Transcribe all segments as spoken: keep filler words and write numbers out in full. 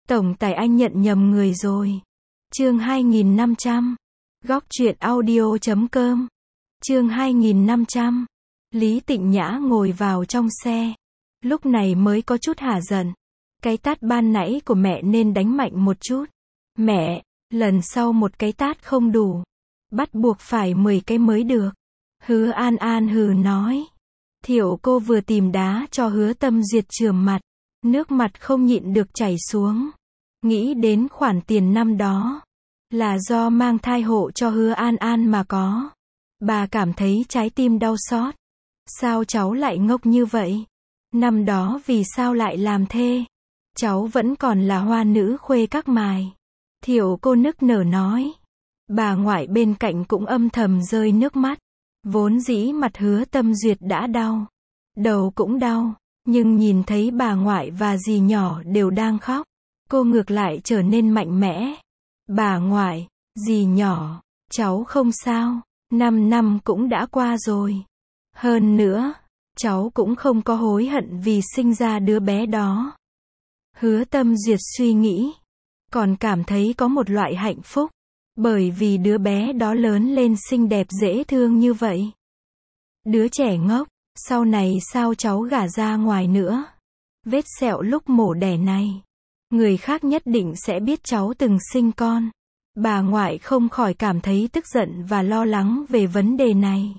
Tổng tài anh nhận nhầm người rồi. Chương hai nghìn năm trăm. Góc truyện audio chấm com. Chương hai nghìn năm trăm. Lý Tịnh Nhã ngồi vào trong xe. Lúc này mới có chút hả giận. Cái tát ban nãy của mẹ nên đánh mạnh một chút. Mẹ, lần sau một cái tát không đủ. Bắt buộc phải mười cái mới được. Hứa An An hừ nói. Thiệu cô vừa tìm đá cho Hứa Tâm Duyệt chườm mặt. Nước mặt không nhịn được chảy xuống. Nghĩ đến khoản tiền năm đó. Là do mang thai hộ cho Hứa An An mà có. Bà cảm thấy trái tim đau xót. Sao cháu lại ngốc như vậy? Năm đó vì sao lại làm thê? Cháu vẫn còn là hoa nữ khuê các mài. Thiệu cô nức nở nói. Bà ngoại bên cạnh cũng âm thầm rơi nước mắt. Vốn dĩ mặt Hứa Tâm Duyệt đã đau. Đầu cũng đau. Nhưng nhìn thấy bà ngoại và dì nhỏ đều đang khóc. Cô ngược lại trở nên mạnh mẽ. Bà ngoại, dì nhỏ, cháu không sao. Năm năm cũng đã qua rồi. Hơn nữa, cháu cũng không có hối hận vì sinh ra đứa bé đó. Hứa Tâm Duyệt suy nghĩ. Còn cảm thấy có một loại hạnh phúc. Bởi vì đứa bé đó lớn lên xinh đẹp dễ thương như vậy. Đứa trẻ ngốc, sau này sao cháu gả ra ngoài nữa? Vết sẹo lúc mổ đẻ này. Người khác nhất định sẽ biết cháu từng sinh con. Bà ngoại không khỏi cảm thấy tức giận và lo lắng về vấn đề này.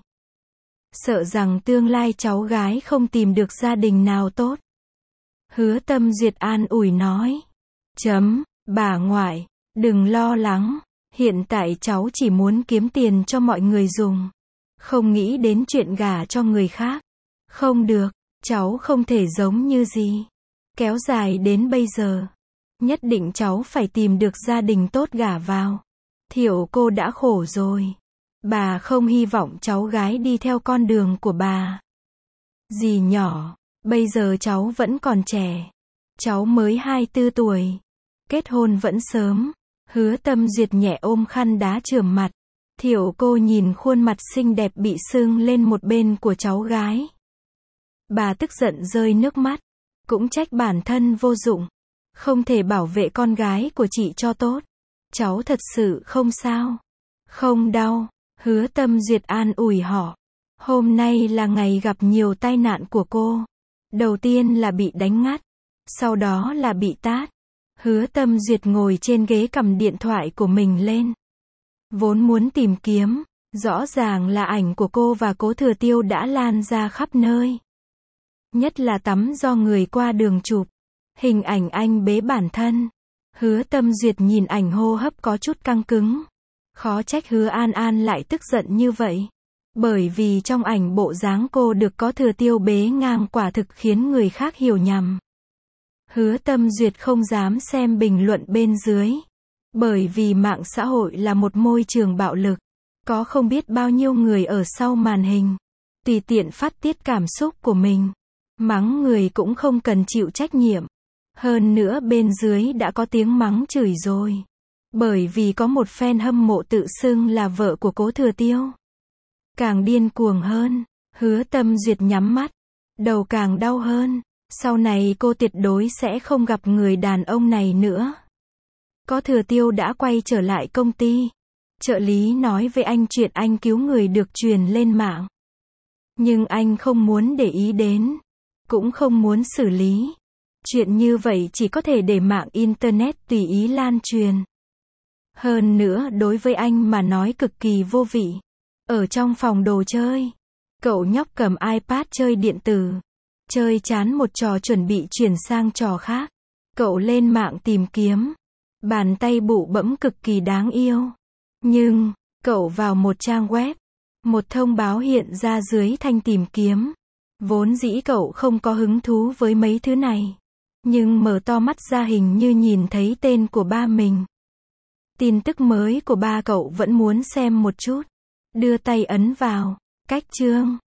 Sợ rằng tương lai cháu gái không tìm được gia đình nào tốt. Hứa Tâm Duyệt an ủi nói. Chấm, bà ngoại, đừng lo lắng. Hiện tại cháu chỉ muốn kiếm tiền cho mọi người dùng. Không nghĩ đến chuyện gả cho người khác. Không được, cháu không thể giống như gì. Kéo dài đến bây giờ. Nhất định cháu phải tìm được gia đình tốt gả vào. Thiệu cô đã khổ rồi. Bà không hy vọng cháu gái đi theo con đường của bà. Dì nhỏ, bây giờ cháu vẫn còn trẻ. Cháu mới hai mươi tư tuổi. Kết hôn vẫn sớm. Hứa Tâm Duyệt nhẹ ôm khăn đá chườm mặt. Thiệu cô nhìn khuôn mặt xinh đẹp bị sưng lên một bên của cháu gái. Bà tức giận rơi nước mắt. Cũng trách bản thân vô dụng. Không thể bảo vệ con gái của chị cho tốt. Cháu thật sự không sao. Không đau. Hứa Tâm Duyệt an ủi họ. Hôm nay là ngày gặp nhiều tai nạn của cô. Đầu tiên là bị đánh ngắt. Sau đó là bị tát. Hứa Tâm Duyệt ngồi trên ghế cầm điện thoại của mình lên. Vốn muốn tìm kiếm. Rõ ràng là ảnh của cô và Cố Thừa Tiêu đã lan ra khắp nơi. Nhất là tắm do người qua đường chụp. Hình ảnh anh bế bản thân. Hứa Tâm Duyệt nhìn ảnh hô hấp có chút căng cứng. Khó trách Hứa An An lại tức giận như vậy. Bởi vì trong ảnh bộ dáng cô được Có Thừa Tiêu bế ngang quả thực khiến người khác hiểu nhầm. Hứa Tâm Duyệt không dám xem bình luận bên dưới. Bởi vì mạng xã hội là một môi trường bạo lực. Có không biết bao nhiêu người ở sau màn hình. Tùy tiện phát tiết cảm xúc của mình. Mắng người cũng không cần chịu trách nhiệm. Hơn nữa bên dưới đã có tiếng mắng chửi rồi. Bởi vì có một fan hâm mộ tự xưng là vợ của Cố Thừa Tiêu. Càng điên cuồng hơn. Hứa Tâm Duyệt nhắm mắt. Đầu càng đau hơn. Sau này cô tuyệt đối sẽ không gặp người đàn ông này nữa. Có Thừa Tiêu đã quay trở lại công ty. Trợ lý nói với anh chuyện anh cứu người được truyền lên mạng. Nhưng anh không muốn để ý đến. Cũng không muốn xử lý. Chuyện như vậy chỉ có thể để mạng Internet tùy ý lan truyền. Hơn nữa đối với anh mà nói cực kỳ vô vị. Ở trong phòng đồ chơi. Cậu nhóc cầm iPad chơi điện tử. Chơi chán một trò chuẩn bị chuyển sang trò khác. Cậu lên mạng tìm kiếm. Bàn tay bụ bẫm cực kỳ đáng yêu. Nhưng, cậu vào một trang web. Một thông báo hiện ra dưới thanh tìm kiếm. Vốn dĩ cậu không có hứng thú với mấy thứ này. Nhưng mở to mắt ra hình như nhìn thấy tên của ba mình. Tin tức mới của ba cậu vẫn muốn xem một chút. Đưa tay ấn vào. Cách chương.